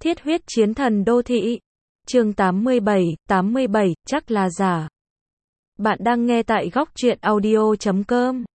Thiết huyết chiến thần đô thị. Chương 87, chắc là giả. Bạn đang nghe tại góc truyện audio.com.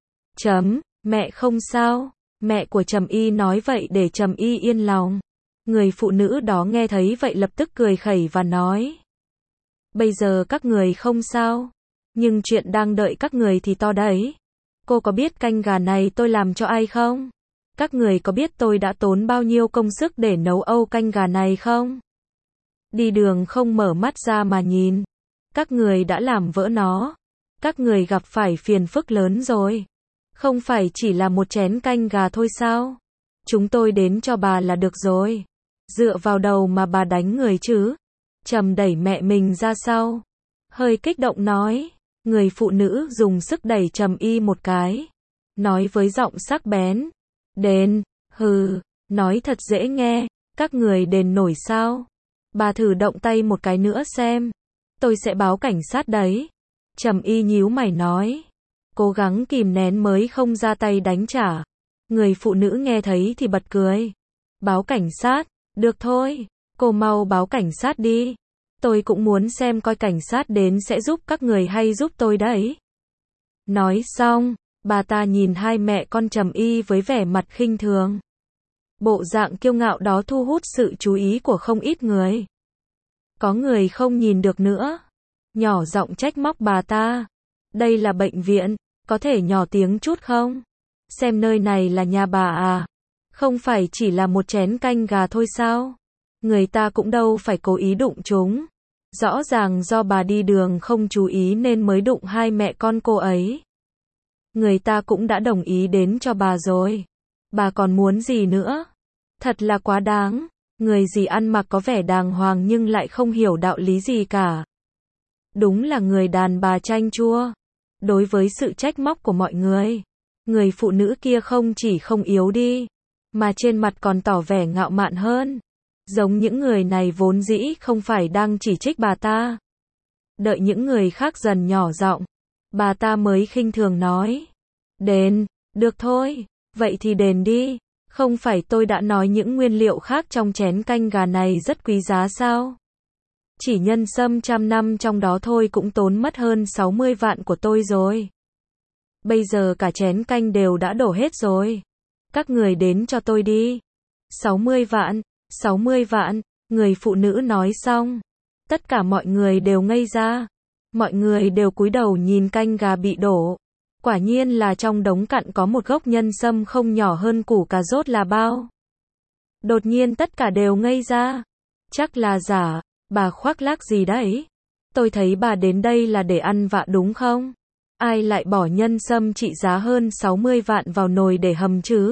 Mẹ không sao. Mẹ của Trầm Y nói vậy để Trầm Y yên lòng. Người phụ nữ đó nghe thấy vậy lập tức cười khẩy và nói. Bây giờ các người không sao. Nhưng chuyện đang đợi các người thì to đấy. Cô có biết canh gà này tôi làm cho ai không? Các người có biết tôi đã tốn bao nhiêu công sức để nấu âu canh gà này không? Đi đường không mở mắt ra mà nhìn. Các người đã làm vỡ nó. Các người gặp phải phiền phức lớn rồi. Không phải chỉ là một chén canh gà thôi sao? Chúng tôi đến cho bà là được rồi. Dựa vào đầu mà bà đánh người chứ? Trầm đẩy mẹ mình ra sau. Hơi kích động nói. Người phụ nữ dùng sức đẩy Trầm Y một cái. Nói với giọng sắc bén. Đền, hừ, nói thật dễ nghe. Các người đền nổi sao? Bà thử động tay một cái nữa xem. Tôi sẽ báo cảnh sát đấy. Trầm Y nhíu mày nói. Cố gắng kìm nén mới không ra tay đánh trả. Người phụ nữ nghe thấy thì bật cười. Báo cảnh sát, được thôi. Cô mau báo cảnh sát đi. Tôi cũng muốn xem coi cảnh sát đến sẽ giúp các người hay giúp tôi đấy. Nói xong, bà ta nhìn hai mẹ con Trầm Y với vẻ mặt khinh thường. Bộ dạng kiêu ngạo đó thu hút sự chú ý của không ít người. Có người không nhìn được nữa. Nhỏ giọng trách móc bà ta. Đây là bệnh viện, có thể nhỏ tiếng chút không? Xem nơi này là nhà bà à? Không phải chỉ là một chén canh gà thôi sao? Người ta cũng đâu phải cố ý đụng chúng. Rõ ràng do bà đi đường không chú ý nên mới đụng hai mẹ con cô ấy. Người ta cũng đã đồng ý đến cho bà rồi. Bà còn muốn gì nữa? Thật là quá đáng. Người gì ăn mặc có vẻ đàng hoàng nhưng lại không hiểu đạo lý gì cả. Đúng là người đàn bà chanh chua. Đối với sự trách móc của mọi người, người phụ nữ kia không chỉ không yếu đi, mà trên mặt còn tỏ vẻ ngạo mạn hơn. Giống những người này vốn dĩ không phải đang chỉ trích bà ta. Đợi những người khác dần nhỏ giọng, bà ta mới khinh thường nói. Đền, được thôi, vậy thì đền đi. Không phải tôi đã nói những nguyên liệu khác trong chén canh gà này rất quý giá sao? Chỉ nhân sâm 100 năm trong đó thôi cũng tốn mất hơn 60 vạn của tôi rồi. Bây giờ cả chén canh đều đã đổ hết rồi. Các người đến cho tôi đi. 60 vạn, 60 vạn, người phụ nữ nói xong. Tất cả mọi người đều ngây ra. Mọi người đều cúi đầu nhìn canh gà bị đổ. Quả nhiên là trong đống cặn có một gốc nhân sâm không nhỏ hơn củ cà rốt là bao. Đột nhiên tất cả đều ngây ra. Chắc là giả. Bà khoác lác gì đấy? Tôi thấy bà đến đây là để ăn vạ đúng không? Ai lại bỏ nhân sâm trị giá hơn 60 vạn vào nồi để hầm chứ?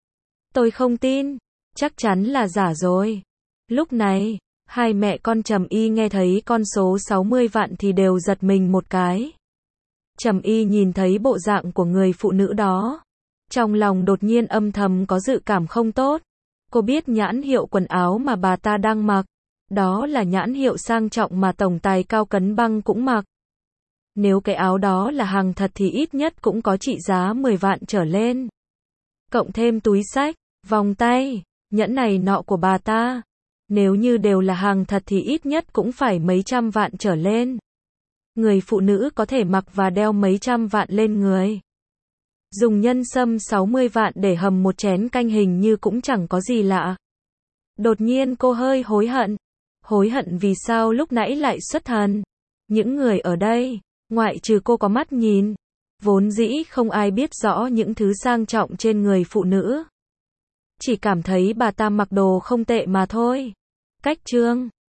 Tôi không tin. Chắc chắn là giả rồi. Lúc này, hai mẹ con Trầm Y nghe thấy con số 60 vạn thì đều giật mình một cái. Trầm Y nhìn thấy bộ dạng của người phụ nữ đó. Trong lòng đột nhiên âm thầm có dự cảm không tốt. Cô biết nhãn hiệu quần áo mà bà ta đang mặc. Đó là nhãn hiệu sang trọng mà tổng tài Cao Cấn Băng cũng mặc. Nếu cái áo đó là hàng thật thì ít nhất cũng có trị giá 10 vạn trở lên. Cộng thêm túi xách, vòng tay, nhẫn này nọ của bà ta. Nếu như đều là hàng thật thì ít nhất cũng phải mấy trăm vạn trở lên. Người phụ nữ có thể mặc và đeo mấy trăm vạn lên người. Dùng nhân sâm 60 vạn để hầm một chén canh hình như cũng chẳng có gì lạ. Đột nhiên cô hơi hối hận. Hối hận vì sao lúc nãy lại xuất thần. Những người ở đây, ngoại trừ cô có mắt nhìn, vốn dĩ không ai biết rõ những thứ sang trọng trên người phụ nữ. Chỉ cảm thấy bà ta mặc đồ không tệ mà thôi. Cách chương